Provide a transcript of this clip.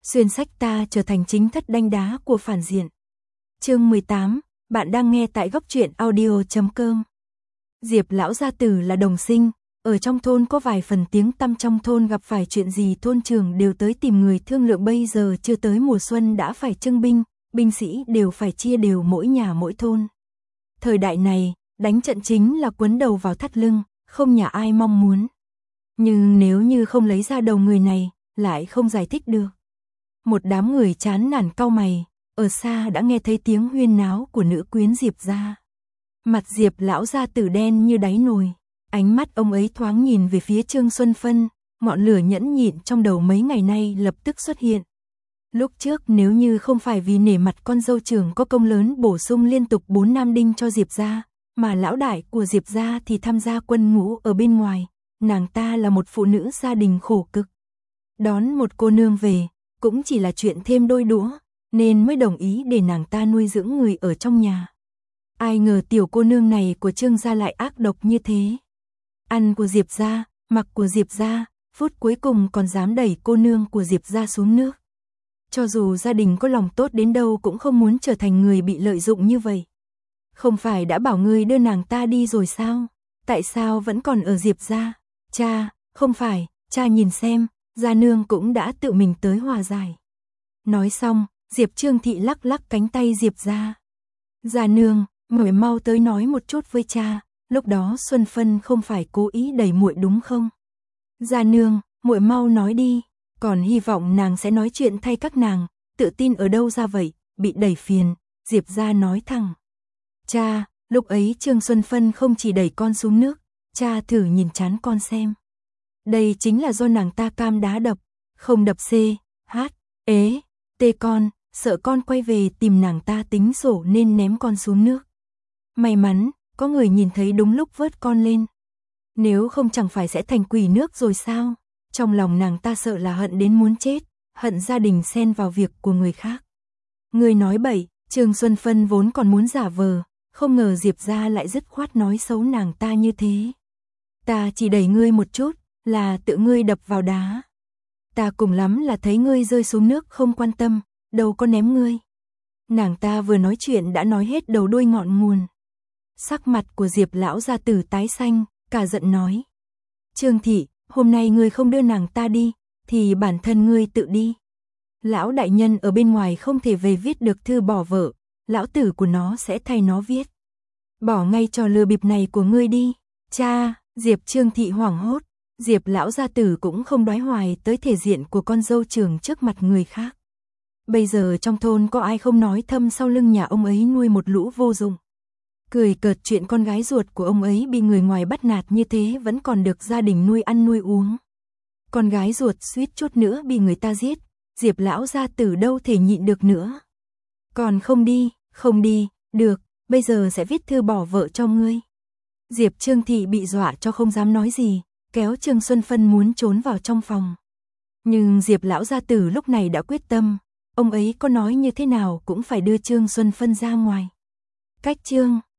Xuyên sách ta trở thành chính thất đanh đá của phản diện. Chương 18, bạn đang nghe tại góc truyện audio.com. Diệp lão gia tử là đồng sinh, ở trong thôn có vài phần tiếng tăm, trong thôn gặp phải chuyện gì thôn trưởng đều tới tìm người thương lượng. Bây giờ chưa tới mùa xuân đã phải trưng binh, binh sĩ đều phải chia đều mỗi nhà mỗi thôn. Thời đại này, đánh trận chính là quấn đầu vào thắt lưng, không nhà ai mong muốn. Nhưng nếu như không lấy ra đầu người này, lại không giải thích được. Một đám người chán nản cau mày, ở xa đã nghe thấy tiếng huyên náo của nữ quyến Diệp gia. Mặt Diệp lão gia tử đen như đáy nồi, ánh mắt ông ấy thoáng nhìn về phía Trương Xuân Phân, ngọn lửa nhẫn nhịn trong đầu mấy ngày nay lập tức xuất hiện. Lúc trước nếu như không phải vì nể mặt con dâu trưởng có công lớn bổ sung liên tục 4 nam đinh cho Diệp gia, mà lão đại của Diệp gia thì tham gia quân ngũ ở bên ngoài, nàng ta là một phụ nữ gia đình khổ cực. Đón một cô nương về, cũng chỉ là chuyện thêm đôi đũa, nên mới đồng ý để nàng ta nuôi dưỡng người ở trong nhà. Ai ngờ tiểu cô nương này của Trương gia lại ác độc như thế. Ăn của Diệp gia, mặc của Diệp gia, phút cuối cùng còn dám đẩy cô nương của Diệp gia xuống nước. Cho dù gia đình có lòng tốt đến đâu cũng không muốn trở thành người bị lợi dụng như vậy. Không phải đã bảo ngươi đưa nàng ta đi rồi sao? Tại sao vẫn còn ở Diệp gia? Cha, không phải, cha nhìn xem, gia nương cũng đã tự mình tới hòa giải. Nói xong, Diệp Trương Thị lắc lắc cánh tay Diệp gia. Gia nương, muội mau tới nói một chút với cha, lúc đó Xuân Phân không phải cố ý đẩy muội đúng không? Gia nương, muội mau nói đi, còn hy vọng nàng sẽ nói chuyện thay các nàng, tự tin ở đâu ra vậy, bị đẩy phiền, Diệp gia nói thẳng. Cha, lúc ấy Trương Xuân Phân không chỉ đẩy con xuống nước, cha thử nhìn trán con xem. Đây chính là do nàng ta cam đá đập, không đập C, H, ế, T con, sợ con quay về tìm nàng ta tính sổ nên ném con xuống nước. May mắn, có người nhìn thấy đúng lúc vớt con lên. Nếu không chẳng phải sẽ thành quỷ nước rồi sao? Trong lòng nàng ta sợ là hận đến muốn chết, hận gia đình xen vào việc của người khác. Người nói bậy, Trương Xuân Phân vốn còn muốn giả vờ, không ngờ Diệp gia lại dứt khoát nói xấu nàng ta như thế. Ta chỉ đẩy ngươi một chút, là tự ngươi đập vào đá. Ta cùng lắm là thấy ngươi rơi xuống nước không quan tâm, đâu có ném ngươi. Nàng ta vừa nói chuyện đã nói hết đầu đuôi ngọn nguồn. Sắc mặt của Diệp lão gia tử tái xanh, cả giận nói. Trương Thị, hôm nay ngươi không đưa nàng ta đi, thì bản thân ngươi tự đi. Lão đại nhân ở bên ngoài không thể về viết được thư bỏ vợ, lão tử của nó sẽ thay nó viết. Bỏ ngay trò lừa bịp này của ngươi đi. Cha, Diệp Trương Thị hoảng hốt, Diệp lão gia tử cũng không đoái hoài tới thể diện của con dâu trưởng trước mặt người khác. Bây giờ trong thôn có ai không nói thầm sau lưng nhà ông ấy nuôi một lũ vô dụng. Cười cợt chuyện con gái ruột của ông ấy bị người ngoài bắt nạt như thế vẫn còn được gia đình nuôi ăn nuôi uống. Con gái ruột suýt chút nữa bị người ta giết, Diệp lão gia tử đâu thể nhịn được nữa. Còn không đi, được, bây giờ sẽ viết thư bỏ vợ cho ngươi. Diệp Trương Thị bị dọa cho không dám nói gì, kéo Trương Xuân Phân muốn trốn vào trong phòng. Nhưng Diệp lão gia tử lúc này đã quyết tâm, ông ấy có nói như thế nào cũng phải đưa Trương Xuân Phân ra ngoài. Cách Trương